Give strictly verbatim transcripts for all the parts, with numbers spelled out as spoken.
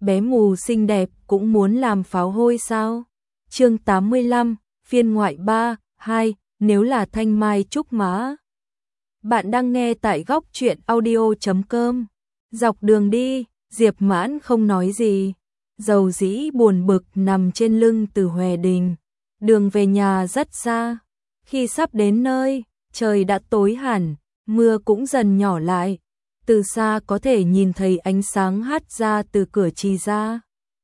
bé mù xinh đẹp cũng muốn làm pháo hôi sao? Chương tám mươi lăm, phiên ngoại ba, hai, nếu là thanh mai trúc mã. Bạn đang nghe tại góc truyện audio chấm com. Dọc đường đi, Diệp Mãn không nói gì, dầu dĩ buồn bực nằm trên lưng Từ Hoè Đình. Đường về nhà rất xa, khi sắp đến nơi, trời đã tối hẳn, mưa cũng dần nhỏ lại. Từ xa có thể nhìn thấy ánh sáng hắt ra từ cửa Trì ra,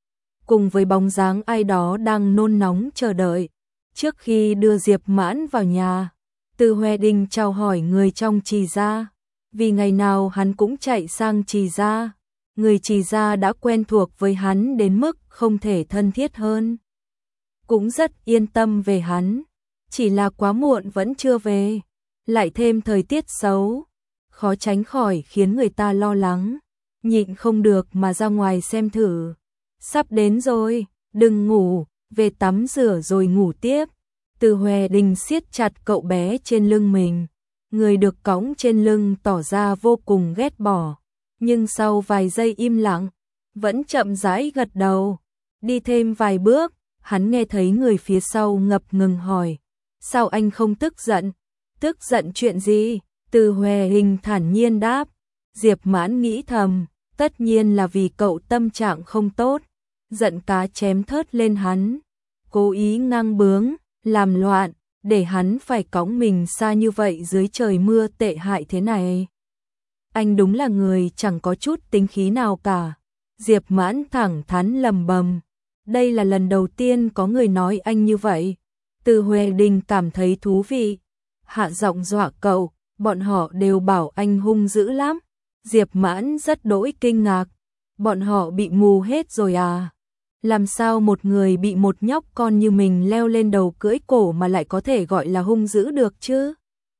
cùng với bóng dáng ai đó đang nôn nóng chờ đợi. Trước khi đưa Diệp Mãn vào nhà, Từ Hoè Đình chào hỏi người trong Trì gia, vì ngày nào hắn cũng chạy sang Trì gia, người Trì gia đã quen thuộc với hắn đến mức không thể thân thiết hơn. Cũng rất yên tâm về hắn, chỉ là quá muộn vẫn chưa về, lại thêm thời tiết xấu, khó tránh khỏi khiến người ta lo lắng, nhịn không được mà ra ngoài xem thử. Sắp đến rồi, đừng ngủ, về tắm rửa rồi ngủ tiếp. Từ Hoè Đình siết chặt cậu bé trên lưng mình, người được cõng trên lưng tỏ ra vô cùng ghét bỏ, nhưng sau vài giây im lặng, vẫn chậm rãi gật đầu. Đi thêm vài bước, hắn nghe thấy người phía sau ngập ngừng hỏi, sao anh không tức giận? Tức giận chuyện gì? Từ Hoè Đình thản nhiên đáp. Diệp Mãn nghĩ thầm, tất nhiên là vì cậu tâm trạng không tốt, giận cá chém thớt lên hắn, cố ý ngang bướng, làm loạn, để hắn phải cõng mình xa như vậy dưới trời mưa tệ hại thế này. Anh đúng là người chẳng có chút tính khí nào cả. Diệp Mãn thẳng thắn lầm bầm, đây là lần đầu tiên có người nói anh như vậy. Từ Hoè Đình cảm thấy thú vị, hạ giọng dọa cậu, bọn họ đều bảo anh hung dữ lắm. Diệp Mãn rất đỗi kinh ngạc, bọn họ bị mù hết rồi à? Làm sao một người bị một nhóc con như mình leo lên đầu cưỡi cổ mà lại có thể gọi là hung dữ được chứ?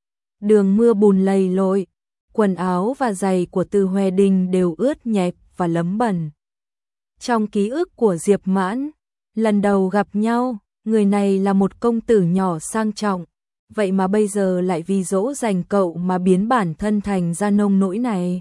Đường mưa bùn lầy lội, quần áo và giày của Từ Hoè Đình đều ướt nhẹp và lấm bẩn. Trong ký ức của Diệp Mãn, lần đầu gặp nhau, người này là một công tử nhỏ sang trọng, vậy mà bây giờ lại vì dỗ dành cậu mà biến bản thân thành ra nông nỗi này.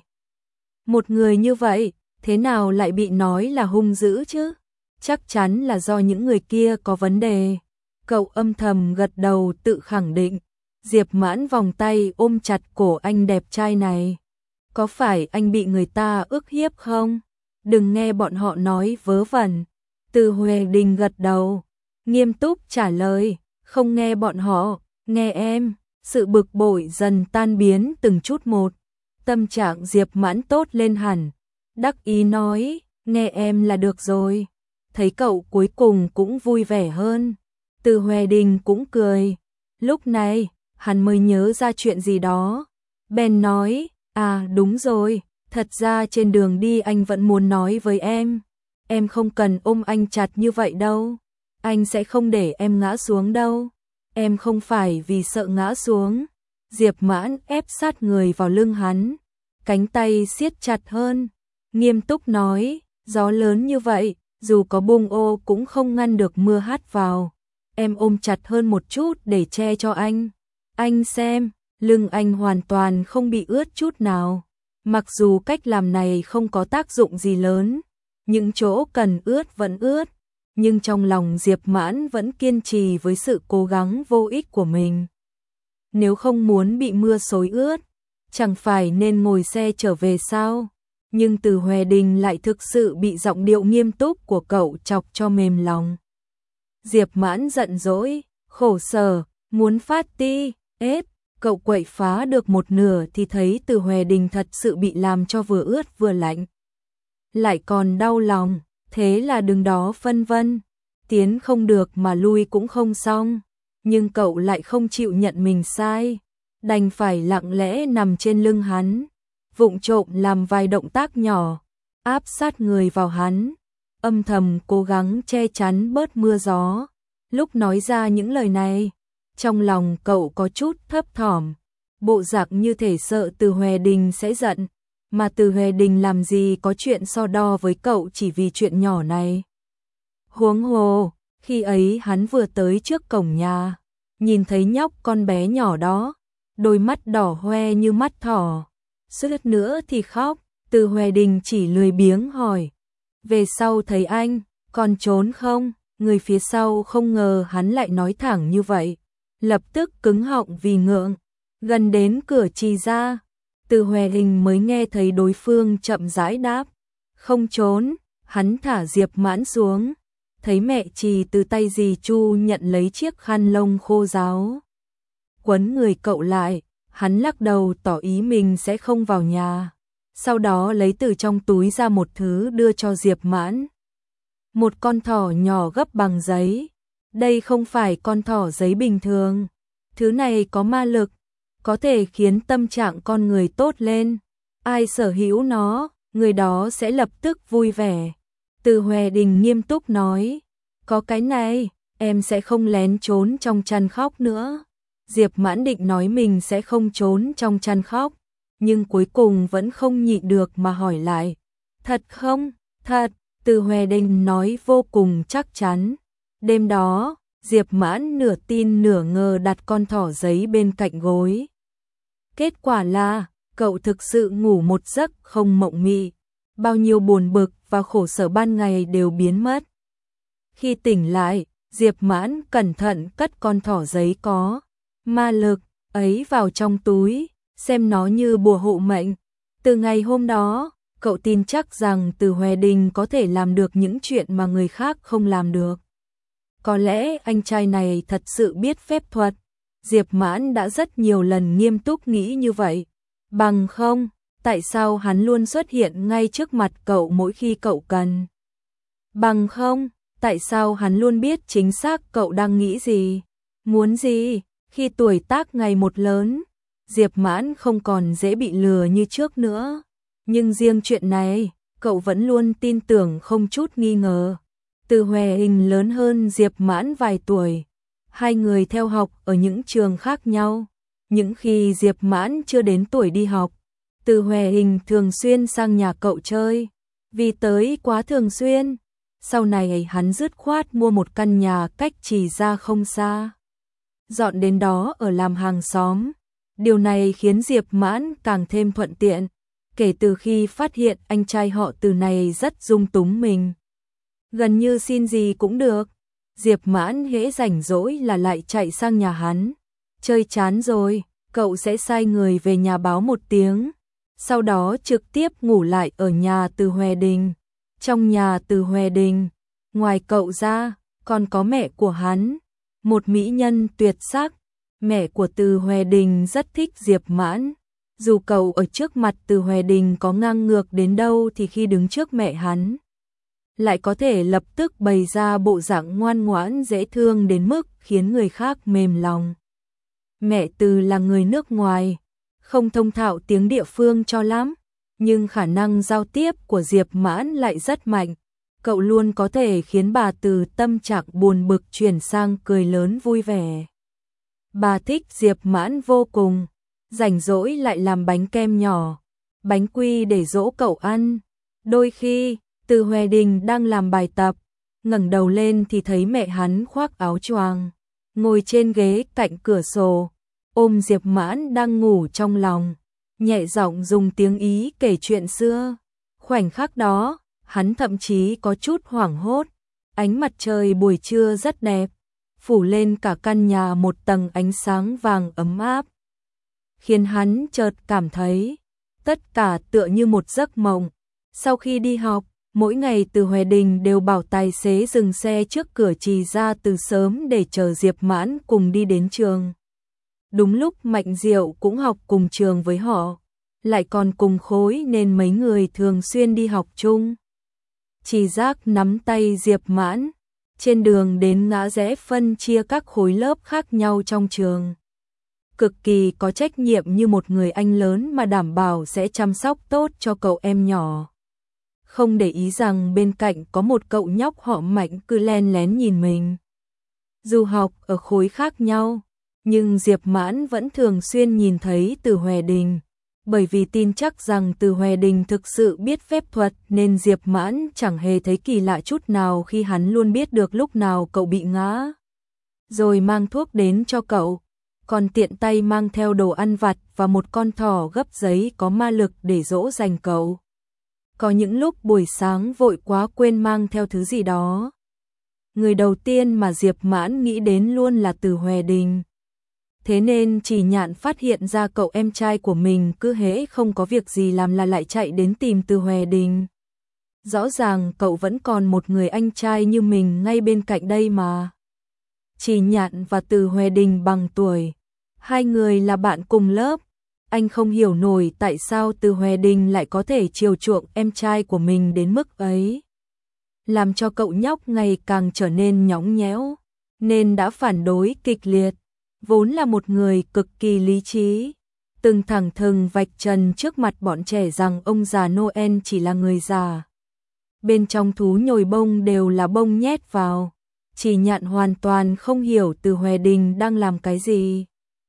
Một người như vậy, thế nào lại bị nói là hung dữ chứ? Chắc chắn là do những người kia có vấn đề. Cậu âm thầm gật đầu tự khẳng định. Diệp Mãn vòng tay ôm chặt cổ anh đẹp trai này. Có phải anh bị người ta ức hiếp không? Đừng nghe bọn họ nói vớ vẩn. Từ Hoè Đình gật đầu, nghiêm túc trả lời, không nghe bọn họ, nghe em. Sự bực bội dần tan biến từng chút một. Tâm trạng Diệp Mãn tốt lên hẳn, đắc ý nói, nghe em là được rồi. Thấy cậu cuối cùng cũng vui vẻ hơn, Từ Hoè Đình cũng cười. Lúc này, hắn mới nhớ ra chuyện gì đó. Ben nói, à đúng rồi, thật ra trên đường đi anh vẫn muốn nói với em. Em không cần ôm anh chặt như vậy đâu, anh sẽ không để em ngã xuống đâu. Em không phải vì sợ ngã xuống. Diệp Mãn ép sát người vào lưng hắn, cánh tay siết chặt hơn, nghiêm túc nói, gió lớn như vậy, dù có bung ô cũng không ngăn được mưa hắt vào. Em ôm chặt hơn một chút để che cho anh. Anh xem, lưng anh hoàn toàn không bị ướt chút nào. Mặc dù cách làm này không có tác dụng gì lớn, những chỗ cần ướt vẫn ướt, nhưng trong lòng Diệp Mãn vẫn kiên trì với sự cố gắng vô ích của mình. Nếu không muốn bị mưa xối ướt, chẳng phải nên ngồi xe trở về sao? Nhưng Từ Hoè Đình lại thực sự bị giọng điệu nghiêm túc của cậu chọc cho mềm lòng. Diệp Mãn giận dỗi, khổ sở, muốn phát ti, ết, cậu quậy phá được một nửa thì thấy Từ Hoè Đình thật sự bị làm cho vừa ướt vừa lạnh. Lại còn đau lòng, thế là đứng đó phân vân, tiến không được mà lui cũng không xong. Nhưng cậu lại không chịu nhận mình sai, đành phải lặng lẽ nằm trên lưng hắn, vụng trộm làm vài động tác nhỏ, áp sát người vào hắn, âm thầm cố gắng che chắn bớt mưa gió. Lúc nói ra những lời này, trong lòng cậu có chút thấp thỏm, bộ dạng như thể sợ Từ Hoè Đình sẽ giận, mà Từ Hoè Đình làm gì có chuyện so đo với cậu chỉ vì chuyện nhỏ này. Huống hồ, khi ấy hắn vừa tới trước cổng nhà, nhìn thấy nhóc con bé nhỏ đó, đôi mắt đỏ hoe như mắt thỏ, suýt nữa thì khóc. Từ Hoè Đình chỉ lười biếng hỏi, về sau thấy anh, còn trốn không? Người phía sau không ngờ hắn lại nói thẳng như vậy, lập tức cứng họng vì ngượng, gần đến cửa Trì gia, Từ Hoè Đình mới nghe thấy đối phương chậm rãi đáp, không trốn. Hắn thả Diệp Mãn xuống, thấy mẹ Trì từ tay dì Chu nhận lấy chiếc khăn lông khô ráo, quấn người cậu lại, hắn lắc đầu tỏ ý mình sẽ không vào nhà, sau đó lấy từ trong túi ra một thứ đưa cho Diệp Mãn. Một con thỏ nhỏ gấp bằng giấy, đây không phải con thỏ giấy bình thường, thứ này có ma lực, có thể khiến tâm trạng con người tốt lên, ai sở hữu nó, người đó sẽ lập tức vui vẻ. Từ Hoè Đình nghiêm túc nói, có cái này, em sẽ không lén trốn trong chăn khóc nữa. Diệp Mãn định nói mình sẽ không trốn trong chăn khóc, nhưng cuối cùng vẫn không nhịn được mà hỏi lại, thật không? Thật, Từ Hoè Đình nói vô cùng chắc chắn. Đêm đó, Diệp Mãn nửa tin nửa ngờ đặt con thỏ giấy bên cạnh gối. Kết quả là, cậu thực sự ngủ một giấc không mộng mị, bao nhiêu buồn bực và khổ sở ban ngày đều biến mất. Khi tỉnh lại, Diệp Mãn cẩn thận cất con thỏ giấy có ma lực ấy vào trong túi, xem nó như bùa hộ mệnh. Từ ngày hôm đó, cậu tin chắc rằng Từ Hoè Đình có thể làm được những chuyện mà người khác không làm được. Có lẽ anh trai này thật sự biết phép thuật. Diệp Mãn đã rất nhiều lần nghiêm túc nghĩ như vậy. Bằng không, tại sao hắn luôn xuất hiện ngay trước mặt cậu mỗi khi cậu cần? Bằng không, tại sao hắn luôn biết chính xác cậu đang nghĩ gì, muốn gì? Khi tuổi tác ngày một lớn, Diệp Mãn không còn dễ bị lừa như trước nữa. Nhưng riêng chuyện này, cậu vẫn luôn tin tưởng không chút nghi ngờ. Từ Hoè Đình lớn hơn Diệp Mãn vài tuổi. Hai người theo học ở những trường khác nhau. Những khi Diệp Mãn chưa đến tuổi đi học, Từ Hoè Đình thường xuyên sang nhà cậu chơi. Vì tới quá thường xuyên, sau này hắn dứt khoát mua một căn nhà cách Trì gia không xa, dọn đến đó ở làm hàng xóm. Điều này khiến Diệp Mãn càng thêm thuận tiện, kể từ khi phát hiện anh trai họ Từ này rất dung túng mình. Gần như xin gì cũng được, Diệp Mãn hễ rảnh rỗi là lại chạy sang nhà hắn. Chơi chán rồi, cậu sẽ sai người về nhà báo một tiếng, sau đó trực tiếp ngủ lại ở nhà Từ Hoè Đình. Trong nhà Từ Hoè Đình, ngoài cậu ra, còn có mẹ của hắn, một mỹ nhân tuyệt sắc. Mẹ của Từ Hoè Đình rất thích Diệp Mãn. Dù cậu ở trước mặt Từ Hoè Đình có ngang ngược đến đâu thì khi đứng trước mẹ hắn, lại có thể lập tức bày ra bộ dạng ngoan ngoãn dễ thương đến mức khiến người khác mềm lòng. Mẹ Từ là người nước ngoài, không thông thạo tiếng địa phương cho lắm, nhưng khả năng giao tiếp của Diệp Mãn lại rất mạnh. Cậu luôn có thể khiến bà Từ tâm trạng buồn bực chuyển sang cười lớn vui vẻ. Bà thích Diệp Mãn vô cùng, rảnh rỗi lại làm bánh kem nhỏ, bánh quy để dỗ cậu ăn. Đôi khi, Từ Hoè Đình đang làm bài tập, ngẩng đầu lên thì thấy mẹ hắn khoác áo choàng, ngồi trên ghế cạnh cửa sổ, ôm Diệp Mãn đang ngủ trong lòng, nhẹ giọng dùng tiếng Ý kể chuyện xưa. Khoảnh khắc đó, hắn thậm chí có chút hoảng hốt. Ánh mặt trời buổi trưa rất đẹp, phủ lên cả căn nhà một tầng ánh sáng vàng ấm áp, khiến hắn chợt cảm thấy tất cả tựa như một giấc mộng. Sau khi đi học, mỗi ngày Từ Hoè Đình đều bảo tài xế dừng xe trước cửa Trì gia từ sớm để chờ Diệp Mãn cùng đi đến trường. Đúng lúc Mạnh Diệu cũng học cùng trường với họ, lại còn cùng khối nên mấy người thường xuyên đi học chung. Trì Giác nắm tay Diệp Mãn, trên đường đến ngã rẽ phân chia các khối lớp khác nhau trong trường. Cực kỳ có trách nhiệm như một người anh lớn mà đảm bảo sẽ chăm sóc tốt cho cậu em nhỏ. Không để ý rằng bên cạnh có một cậu nhóc họ Mạnh cứ len lén nhìn mình. Dù học ở khối khác nhau, nhưng Diệp Mãn vẫn thường xuyên nhìn thấy Từ Hoè Đình. Bởi vì tin chắc rằng Từ Hoè Đình thực sự biết phép thuật nên Diệp Mãn chẳng hề thấy kỳ lạ chút nào khi hắn luôn biết được lúc nào cậu bị ngã, rồi mang thuốc đến cho cậu, còn tiện tay mang theo đồ ăn vặt và một con thỏ gấp giấy có ma lực để dỗ dành cậu. có những lúc buổi sáng vội quá quên mang theo thứ gì đó. Người đầu tiên mà Diệp Mãn nghĩ đến luôn là Từ Hoè Đình. Thế nên Chỉ Nhạn phát hiện ra cậu em trai của mình cứ hễ không có việc gì làm là lại chạy đến tìm Từ Hoè Đình. Rõ ràng cậu vẫn còn một người anh trai như mình ngay bên cạnh đây mà. Chỉ Nhạn và Từ Hoè Đình bằng tuổi, hai người là bạn cùng lớp. Anh không hiểu nổi tại sao Từ Hoè Đình lại có thể chiều chuộng em trai của mình đến mức ấy. Làm cho cậu nhóc ngày càng trở nên nhõng nhẽo, nên đã phản đối kịch liệt. Vốn là một người cực kỳ lý trí, từng thẳng thừng vạch trần trước mặt bọn trẻ rằng ông già Noel chỉ là người già. Bên trong thú nhồi bông đều là bông nhét vào. Chỉ Nhạn hoàn toàn không hiểu Từ Hoè Đình đang làm cái gì.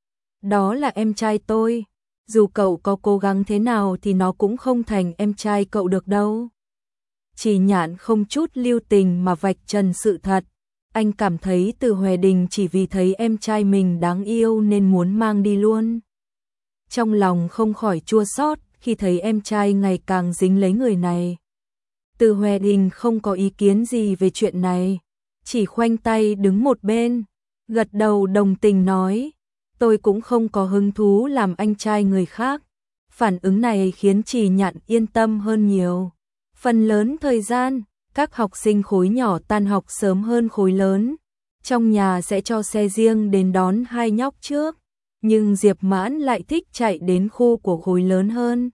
Đó là em trai tôi, dù cậu có cố gắng thế nào thì nó cũng không thành em trai cậu được đâu. Chỉ Nhạn không chút lưu tình mà vạch trần sự thật. Anh cảm thấy Từ Hoè Đình chỉ vì thấy em trai mình đáng yêu nên muốn mang đi luôn. Trong lòng không khỏi chua xót khi thấy em trai ngày càng dính lấy người này. Từ Hoè Đình không có ý kiến gì về chuyện này, chỉ khoanh tay đứng một bên, gật đầu đồng tình nói, tôi cũng không có hứng thú làm anh trai người khác. Phản ứng này khiến Chỉ Nhạn yên tâm hơn nhiều. Phần lớn thời gian, các học sinh khối nhỏ tan học sớm hơn khối lớn. Trong nhà sẽ cho xe riêng đến đón hai nhóc trước, nhưng Diệp Mãn lại thích chạy đến khu của khối lớn hơn.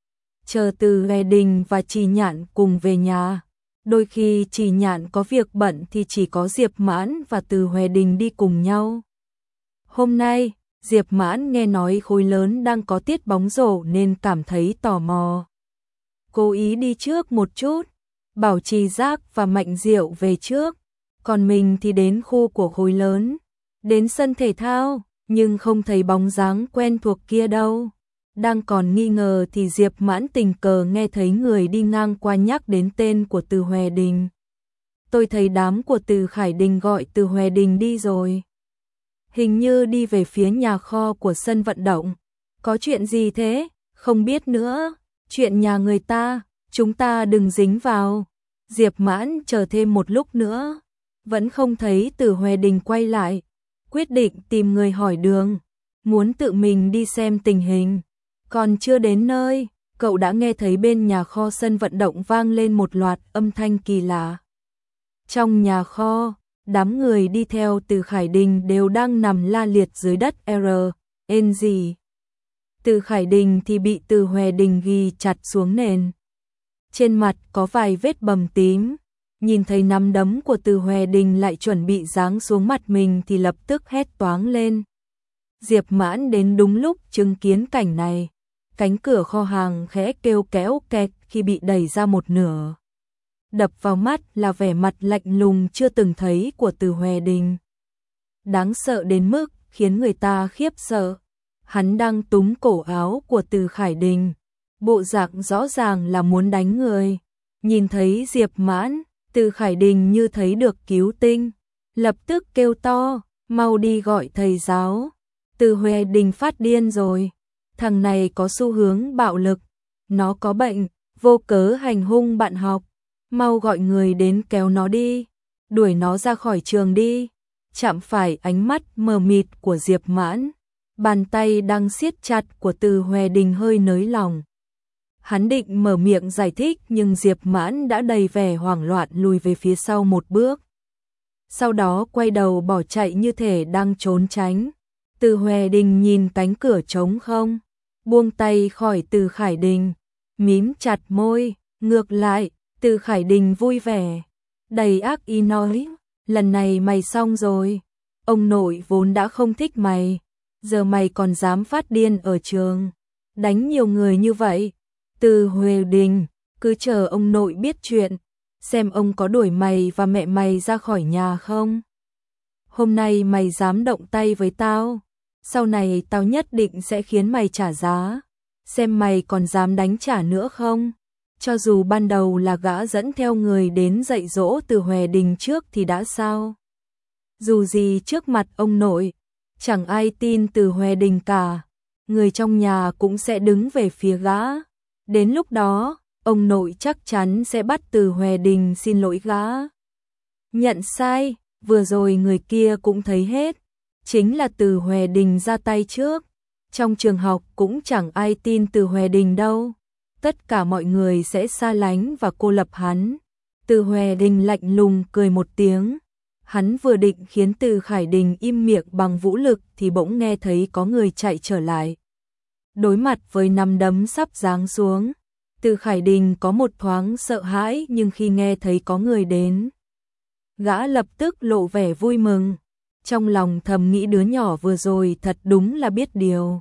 Chờ Từ Hoè Đình và Chỉ Nhạn cùng về nhà. Đôi khi Chỉ Nhạn có việc bận thì chỉ có Diệp Mãn và Từ Hoè Đình đi cùng nhau. Hôm nay, Diệp Mãn nghe nói khối lớn đang có tiết bóng rổ nên cảm thấy tò mò. Cố ý đi trước một chút, bảo Trì Giác và Mạnh Diệu về trước, còn mình thì đến khu của khối lớn, đến sân thể thao, nhưng không thấy bóng dáng quen thuộc kia đâu. Đang còn nghi ngờ thì Diệp Mãn tình cờ nghe thấy người đi ngang qua nhắc đến tên của Từ Hoè Đình. Tôi thấy đám của Từ Khải Đình gọi Từ Hoè Đình đi rồi. Hình như đi về phía nhà kho của sân vận động. Có chuyện gì thế? Không biết nữa. Chuyện nhà người ta, chúng ta đừng dính vào. Diệp Mãn chờ thêm một lúc nữa, vẫn không thấy Từ Hoè Đình quay lại. Quyết định tìm người hỏi đường, muốn tự mình đi xem tình hình. Còn chưa đến nơi, cậu đã nghe thấy bên nhà kho sân vận động vang lên một loạt âm thanh kỳ lạ. Trong nhà kho, đám người đi theo Từ Khải Đình đều đang nằm la liệt dưới đất R, N gì. Từ Khải Đình thì bị Từ Hoè Đình ghi chặt xuống nền. Trên mặt có vài vết bầm tím, nhìn thấy nắm đấm của Từ Hoè Đình lại chuẩn bị giáng xuống mặt mình thì lập tức hét toáng lên. Diệp Mãn đến đúng lúc chứng kiến cảnh này. Cánh cửa kho hàng khẽ kêu kéo kẹt khi bị đẩy ra một nửa. Đập vào mắt là vẻ mặt lạnh lùng chưa từng thấy của Từ Hoè Đình. Đáng sợ đến mức khiến người ta khiếp sợ. Hắn đang túm cổ áo của Từ Khải Đình, bộ dạng rõ ràng là muốn đánh người. Nhìn thấy Diệp Mãn, Từ Khải Đình như thấy được cứu tinh, lập tức kêu to, mau đi gọi thầy giáo. Từ Hoè Đình phát điên rồi, thằng này có xu hướng bạo lực, nó có bệnh, vô cớ hành hung bạn học, mau gọi người đến kéo nó đi, đuổi nó ra khỏi trường đi. Chạm phải ánh mắt mờ mịt của Diệp Mãn, bàn tay đang siết chặt của Từ Hoè Đình hơi nới lỏng. Hắn định mở miệng giải thích nhưng Diệp Mãn đã đầy vẻ hoảng loạn lùi về phía sau một bước. Sau đó quay đầu bỏ chạy như thể đang trốn tránh. Từ Hoè Đình nhìn cánh cửa trống không, buông tay khỏi Từ Khải Đình, mím chặt môi, ngược lại, Từ Khải Đình vui vẻ, đầy ác ý nói, lần này mày xong rồi, ông nội vốn đã không thích mày, giờ mày còn dám phát điên ở trường, đánh nhiều người như vậy. Từ Hoè Đình, cứ chờ ông nội biết chuyện, xem ông có đuổi mày và mẹ mày ra khỏi nhà không. Hôm nay mày dám động tay với tao, sau này tao nhất định sẽ khiến mày trả giá, xem mày còn dám đánh trả nữa không. Cho dù ban đầu là gã dẫn theo người đến dạy dỗ Từ Hoè Đình trước thì đã sao. Dù gì trước mặt ông nội, chẳng ai tin Từ Hoè Đình cả, người trong nhà cũng sẽ đứng về phía gã. Đến lúc đó, ông nội chắc chắn sẽ bắt Từ Hòe Đình xin lỗi gã. Nhận sai, vừa rồi người kia cũng thấy hết, chính là Từ Hòe Đình ra tay trước. Trong trường học cũng chẳng ai tin Từ Hòe Đình đâu, tất cả mọi người sẽ xa lánh và cô lập hắn. Từ Hòe Đình lạnh lùng cười một tiếng, hắn vừa định khiến Từ Khải Đình im miệng bằng vũ lực thì bỗng nghe thấy có người chạy trở lại. Đối mặt với nắm đấm sắp giáng xuống, Từ Khải Đình có một thoáng sợ hãi, nhưng khi nghe thấy có người đến, gã lập tức lộ vẻ vui mừng. Trong lòng thầm nghĩ đứa nhỏ vừa rồi thật đúng là biết điều.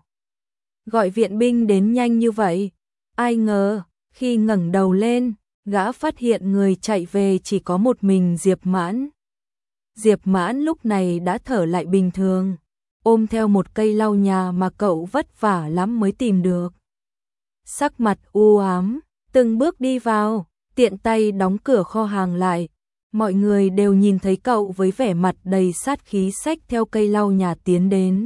Gọi viện binh đến nhanh như vậy. Ai ngờ, khi ngẩng đầu lên, gã phát hiện người chạy về chỉ có một mình Diệp Mãn. Diệp Mãn lúc này đã thở lại bình thường, ôm theo một cây lau nhà mà cậu vất vả lắm mới tìm được. Sắc mặt u ám, từng bước đi vào, tiện tay đóng cửa kho hàng lại. Mọi người đều nhìn thấy cậu với vẻ mặt đầy sát khí xách theo cây lau nhà tiến đến.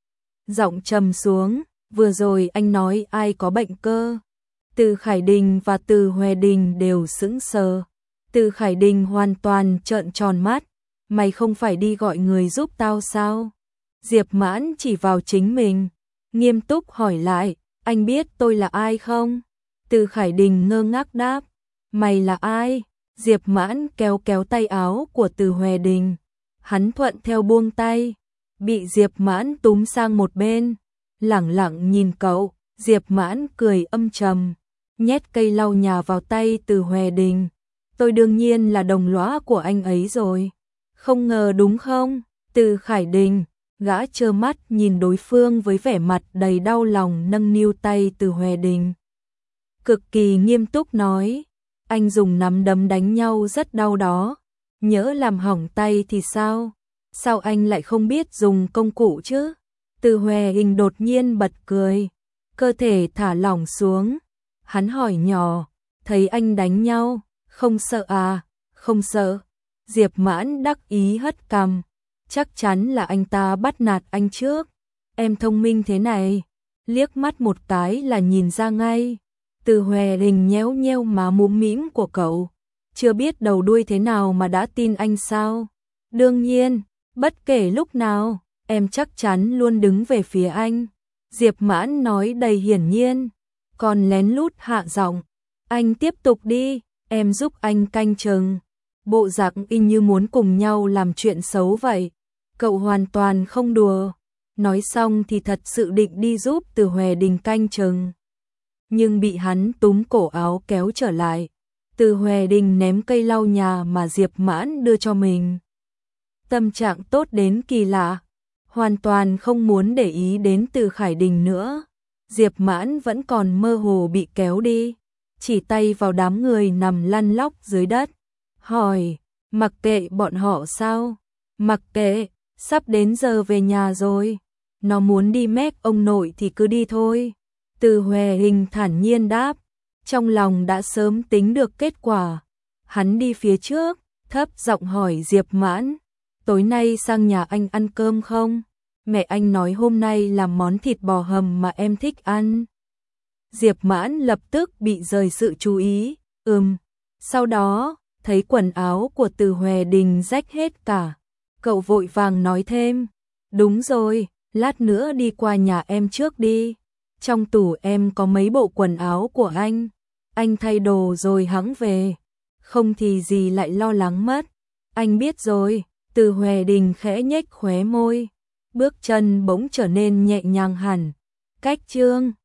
Giọng trầm xuống, vừa rồi anh nói ai có bệnh cơ? Từ Khải Đình và Từ Hòe Đình đều sững sờ. Từ Khải Đình hoàn toàn trợn tròn mắt, mày không phải đi gọi người giúp tao sao? Diệp Mãn chỉ vào chính mình, nghiêm túc hỏi lại, anh biết tôi là ai không? Từ Khải Đình ngơ ngác đáp, mày là ai? Diệp Mãn kéo kéo tay áo của Từ Hòe Đình, hắn thuận theo buông tay, bị Diệp Mãn túm sang một bên, lẳng lặng nhìn cậu. Diệp Mãn cười âm trầm, nhét cây lau nhà vào tay Từ Hòe Đình, tôi đương nhiên là đồng lõa của anh ấy rồi. Không ngờ đúng không? Từ Khải Đình, gã trơ mắt nhìn đối phương với vẻ mặt đầy đau lòng, nâng niu tay Từ Hòe Đình, cực kỳ nghiêm túc nói, anh dùng nắm đấm đánh nhau rất đau đó, nhỡ làm hỏng tay thì sao? Sao anh lại không biết dùng công cụ chứ? Từ Hòe Đình đột nhiên bật cười, cơ thể thả lỏng xuống, hắn hỏi nhỏ, thấy anh đánh nhau, không sợ à? Không sợ. Diệp Mãn đắc ý hất cằm, chắc chắn là anh ta bắt nạt anh trước, em thông minh thế này, liếc mắt một cái là nhìn ra ngay. Từ Hòe Đình nhéo nhéo má mũm mĩm của cậu, chưa biết đầu đuôi thế nào mà đã tin anh sao? Đương nhiên, bất kể lúc nào, em chắc chắn luôn đứng về phía anh. Diệp Mãn nói đầy hiển nhiên, còn lén lút hạ giọng, anh tiếp tục đi, em giúp anh canh chừng. Bộ dạng y như muốn cùng nhau làm chuyện xấu vậy. Cậu hoàn toàn không đùa. Nói xong thì thật sự định đi giúp Từ Hòe Đình canh chừng, nhưng bị hắn túm cổ áo kéo trở lại. Từ Hòe Đình ném cây lau nhà mà Diệp Mãn đưa cho mình. Tâm trạng tốt đến kỳ lạ, hoàn toàn không muốn để ý đến Từ Khải Đình nữa. Diệp Mãn vẫn còn mơ hồ bị kéo đi, chỉ tay vào đám người nằm lăn lóc dưới đất, hỏi, mặc kệ bọn họ sao? Mặc kệ, sắp đến giờ về nhà rồi, nó muốn đi mét ông nội thì cứ đi thôi. Từ Hòe Đình thản nhiên đáp, trong lòng đã sớm tính được kết quả. Hắn đi phía trước, thấp giọng hỏi Diệp Mãn, tối nay sang nhà anh ăn cơm không? Mẹ anh nói hôm nay làm món thịt bò hầm mà em thích ăn. Diệp Mãn lập tức bị rời sự chú ý, ừm. Sau đó, thấy quần áo của Từ Hòe Đình rách hết cả, cậu vội vàng nói thêm, đúng rồi, lát nữa đi qua nhà em trước đi. Trong tủ em có mấy bộ quần áo của anh, anh thay đồ rồi hẵng về, không thì gì lại lo lắng mất. Anh biết rồi. Từ Hòe Đình khẽ nhếch khóe môi, bước chân bỗng trở nên nhẹ nhàng hẳn. Cách chương